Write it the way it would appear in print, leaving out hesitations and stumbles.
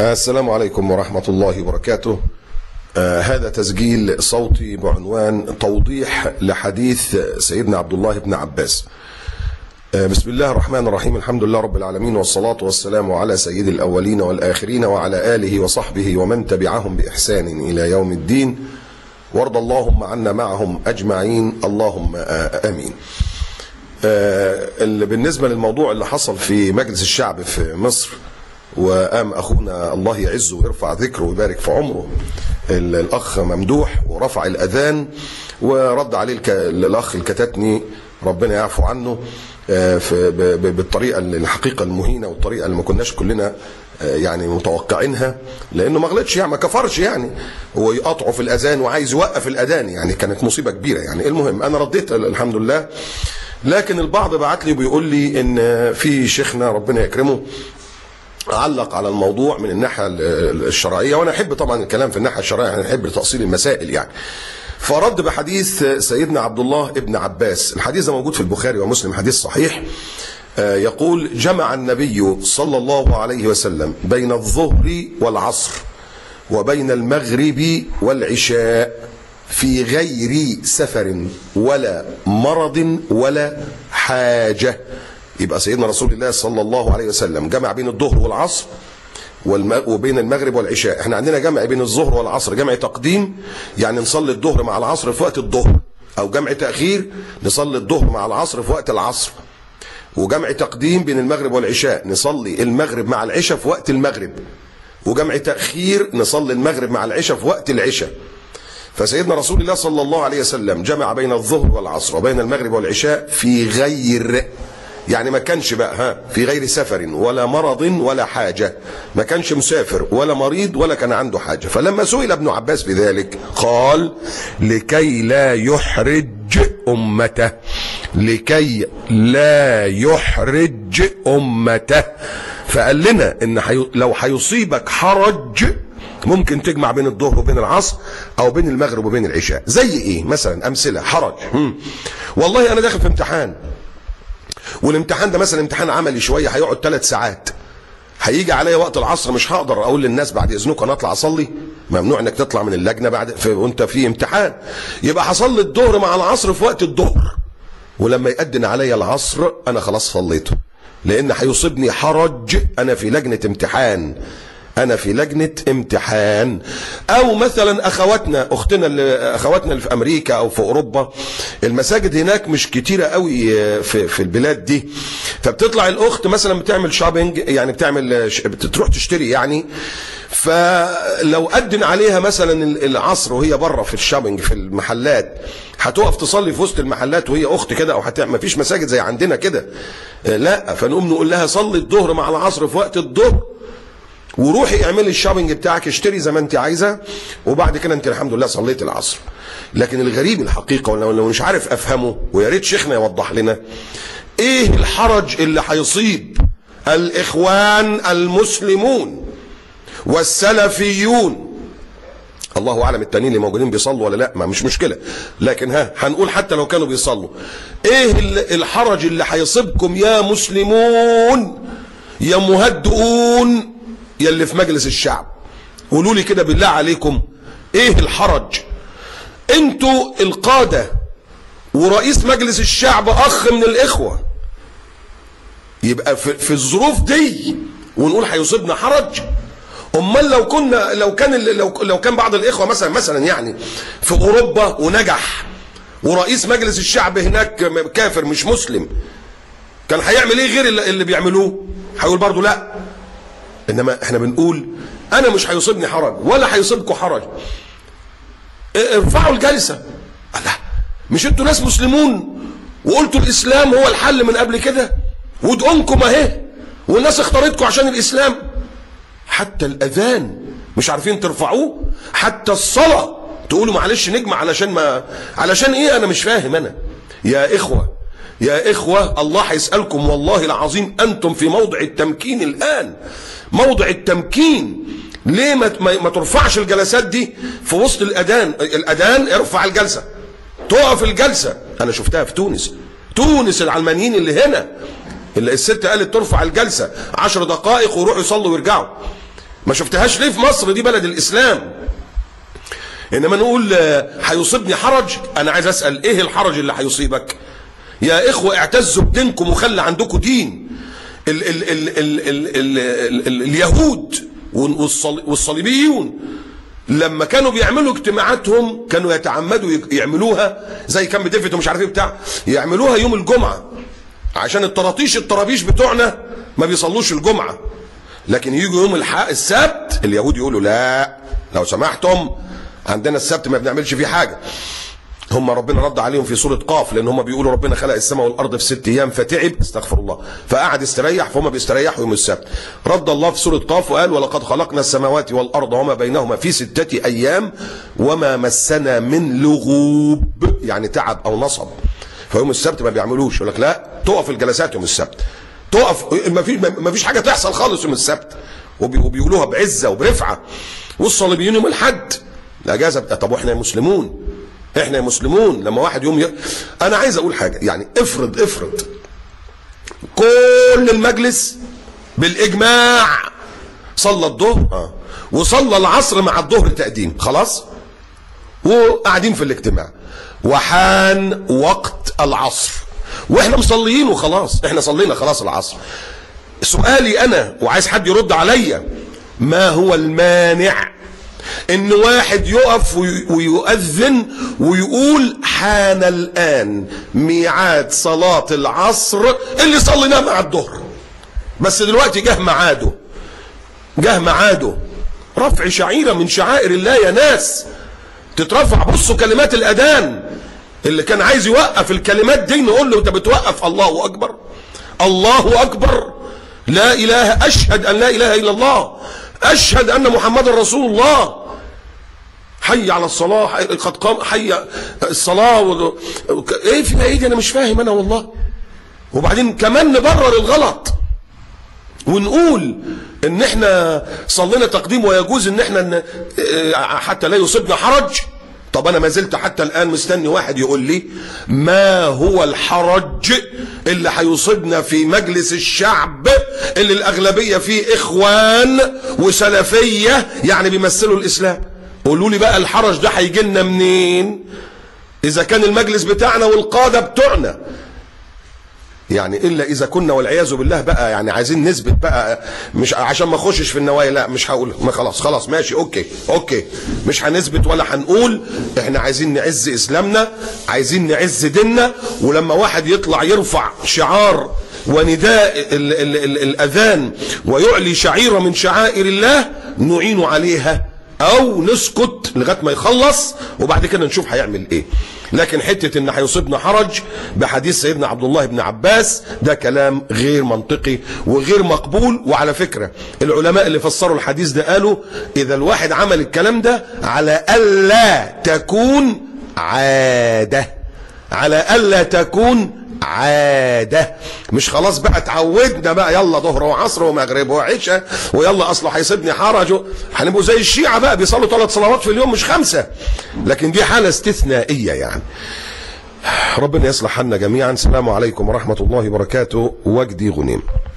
السلام عليكم ورحمة الله وبركاته. هذا تسجيل صوتي بعنوان توضيح لحديث سيدنا عبد الله بن عباس. بسم الله الرحمن الرحيم، الحمد لله رب العالمين، والصلاة والسلام على سيد الأولين والآخرين وعلى آله وصحبه ومن تبعهم بإحسان إلى يوم الدين، وارض اللهم عنا معهم أجمعين، اللهم آمين. بالنسبة للموضوع اللي حصل في مجلس الشعب في مصر، وقام أخونا الله يعزه ويرفع ذكره ويبارك في عمره الأخ ممدوح ورفع الأذان ورد عليه الأخ الكتاتني ربنا يعفو عنه بالطريقة الحقيقة المهينة والطريقة اللي ما كناش كلنا يعني متوقعينها، لأنه ما غلطش يعني، ما كفرش يعني، هو يقطعه في الأذان وعايز يوقف الأذان، يعني كانت مصيبة كبيرة يعني. المهم أنا رديت الحمد لله، لكن البعض بعت لي وبيقول لي إن في شيخنا ربنا يكرمه علق على الموضوع من الناحية الشرعية، وأنا أحب طبعا الكلام في الناحية الشرعية، يعني أحب تأصيل المسائل يعني. فرد بحديث سيدنا عبد الله ابن عباس، الحديث ده موجود في البخاري ومسلم، حديث صحيح. يقول: جمع النبي صلى الله عليه وسلم بين الظهر والعصر وبين المغرب والعشاء في غير سفر ولا مرض ولا حاجة. يبقى سيدنا رسول الله صلى الله عليه وسلم جمع بين الظهر والعصر وبين المغرب والعشاء. احنا عندنا جمع بين الظهر والعصر جمع تقديم، يعني نصلي الظهر مع العصر في وقت الظهر، او جمع تأخير نصلي الظهر مع العصر في وقت العصر، وجمع تقديم بين المغرب والعشاء نصلي المغرب مع العشاء في وقت المغرب، وجمع تأخير نصلي المغرب مع العشاء في وقت العشاء. فسيدنا رسول الله صلى الله عليه وسلم جمع بين الظهر والعصر وبين المغرب والعشاء في غير، يعني ما كانش بقى في غير سفر ولا مرض ولا حاجة، ما كانش مسافر ولا مريض ولا كان عنده حاجة. فلما سئل ابن عباس بذلك قال: لكي لا يحرج أمته، لكي لا يحرج أمته. فقال لنا إن لو هيصيبك حرج ممكن تجمع بين الظهر وبين العصر او بين المغرب وبين العشاء. زي ايه مثلا؟ امثله حرج. والله انا داخل في امتحان، والامتحان ده مثلا امتحان عملي شويه هيقعد 3 ساعات، هيجي عليا وقت العصر مش هقدر اقول للناس بعد اذنكم انا اطلع اصلي، ممنوع انك تطلع من اللجنه وانت في امتحان، يبقى هصلي الظهر مع العصر في وقت الظهر، ولما يأذن عليا العصر انا خلاص صليته، لان هيصيبني حرج، انا في لجنه امتحان، أنا في لجنة امتحان. أو مثلا أخواتنا اللي في أمريكا أو في أوروبا، المساجد هناك مش كتيرة قوي في البلاد دي، فبتطلع الأخت مثلا بتعمل شوبينج، يعني بتروح تشتري يعني، فلو أذن عليها مثلا العصر وهي بره في الشوبينج في المحلات، هتقف تصلي في وسط المحلات وهي أخت كده، أو ما فيش مساجد زي عندنا كده، لا، فنقوم نقول لها صلي الظهر مع العصر في وقت الظهر، وروحي اعملي الشوبينج بتاعك، اشتري زي ما انت عايزه، وبعد كده انت الحمد لله صليت العصر. لكن الغريب الحقيقه، ولو مش عارف افهمه، ويا ريت شيخنا يوضح لنا، ايه الحرج اللي هيصيب الاخوان المسلمون والسلفيون؟ الله اعلم التانيين اللي موجودين بيصلوا ولا لا، ما مش مشكله، لكن هنقول حتى لو كانوا بيصلوا، ايه الحرج اللي هيصيبكم يا مسلمون يا مهدئون يا اللي في مجلس الشعب؟ قولوا لي كده بالله عليكم، ايه الحرج؟ انتوا القادة ورئيس مجلس الشعب اخ من الاخوة، يبقى في الظروف دي ونقول هيصيبنا حرج؟ امال لو كان بعض الاخوة مثلا يعني في اوروبا ونجح، ورئيس مجلس الشعب هناك كافر مش مسلم، كان هيعمل ايه غير اللي بيعملوه؟ هيقول برضو لا. انما احنا بنقول انا مش هيصيبني حرج ولا هيصيبكم حرج، ارفعوا الجلسه. الله، مش انتوا ناس مسلمون وقلتوا الاسلام هو الحل من قبل كده، ودقونكم اهي، والناس اختارتكم عشان الاسلام؟ حتى الاذان مش عارفين ترفعوه، حتى الصلاه تقولوا معلش نجمع علشان ايه؟ انا مش فاهم انا. يا إخوة الله هيسألكم والله العظيم، أنتم في موضع التمكين الآن، موضع التمكين. ليه ما ترفعش الجلسات دي في وسط الأذان ارفع الجلسة، تقف الجلسة. أنا شفتها في تونس العلمانيين اللي هنا، اللي الست قالت ترفع الجلسة 10 دقائق ويروحوا يصلوا ويرجعوا. ما شفتهاش ليه في مصر؟ دي بلد الاسلام. انما نقول هيصيبني حرج. انا عايز اسال ايه الحرج اللي هيصيبك؟ يا اخوه اعتزوا بدينكم وخلي عندكم دين. ال ال ال ال ال ال ال اليهود والصليبيون لما كانوا بيعملوا اجتماعاتهم كانوا يتعمدوا يعملوها زي كامب ديفيد ومش عارف ايه بتاع، يعملوها يوم الجمعه عشان الطرابيش بتوعنا ما بيصلوش الجمعه، لكن يجوا يوم السبت اليهود يقولوا لا لو سمحتم عندنا السبت ما بنعملش فيه حاجه. هم ربنا رد عليهم في سوره قاف، لان هم بيقولوا ربنا خلق السماء والارض في 6 ايام فتعب، استغفر الله، فقعد يستريح، فهم بيستريحوا يوم السبت. رد الله في سوره قاف وقال ولقد خلقنا السماوات والارض وما بينهما في 6 ايام وما مسنا من لغوب، يعني تعب او نصب. فيوم السبت ما بيعملوش، يقول لك لا تقف الجلسات يوم السبت، تقف، ما فيش حاجه تحصل خالص يوم السبت، وبيقولوها بعزه وبرفعه. والصليبيين يوم الاحد الاجازه. طب واحنا مسلمون، احنا مسلمون لما واحد يوم انا عايز اقول حاجه، يعني افرض كل المجلس بالاجماع صلى الظهر وصلى العصر مع الظهر تقديم، خلاص، وقاعدين في الاجتماع وحان وقت العصر واحنا مصليين وخلاص، احنا صلينا خلاص العصر. سؤالي انا وعايز حد يرد عليا، ما هو المانع ان واحد يقف ويؤذن ويقول حان الان ميعاد صلاة العصر اللي صليناه مع الظهر، بس دلوقتي جه ميعاده رفع شعيرة من شعائر الله يا ناس تترفع. بصوا كلمات الاذان، اللي كان عايز يوقف الكلمات دي نقول له انت بتوقف الله اكبر، الله اكبر، لا اله، اشهد ان لا اله الا الله، اشهد ان محمد رسول الله، حي على الصلاه، قد قام، حي الصلاه ايه فيها ايه دي؟ انا مش فاهم انا والله. وبعدين كمان نبرر الغلط ونقول ان احنا صلينا تقديم ويجوز ان احنا حتى لا يصيبنا حرج. طب انا ما زلت حتى الان مستني واحد يقول لي ما هو الحرج اللي هيصيبنا في مجلس الشعب اللي الاغلبيه فيه اخوان وسلفيه يعني بيمثلوا الاسلام. قولوا لي بقى الحرج ده هيجي لنا منين اذا كان المجلس بتاعنا والقاده بتوعنا، يعني الا اذا كنا والعياذ بالله بقى يعني عايزين نثبت بقى، مش عشان ما اخشش في النوايا، لا مش هقول، ما خلاص ماشي، اوكي مش هنثبت ولا هنقول، احنا عايزين نعز اسلامنا، عايزين نعز ديننا. ولما واحد يطلع يرفع شعار ونداء الاذان ويعلي شعيره من شعائر الله نعين عليها او نسكت لغايه ما يخلص وبعد كده نشوف هيعمل ايه. لكن حته ان هيصيبنا حرج بحديث سيدنا عبد الله بن عباس ده كلام غير منطقي وغير مقبول. وعلى فكره العلماء اللي فسروا الحديث ده قالوا اذا الواحد عمل الكلام ده على الا تكون عاده، على الا تكون عاده، مش خلاص بقى اتعودنا بقى يلا ظهر وعصر ومغرب وعشاء ويلا اصله هيصيبني حرج، هنبقوا زي الشيعه بقى بيصلوا 3 صلوات في اليوم مش 5. لكن دي حاله استثنائيه يعني. ربنا يصلح حالنا جميعا. السلام عليكم ورحمه الله وبركاته. وجدي غنيم.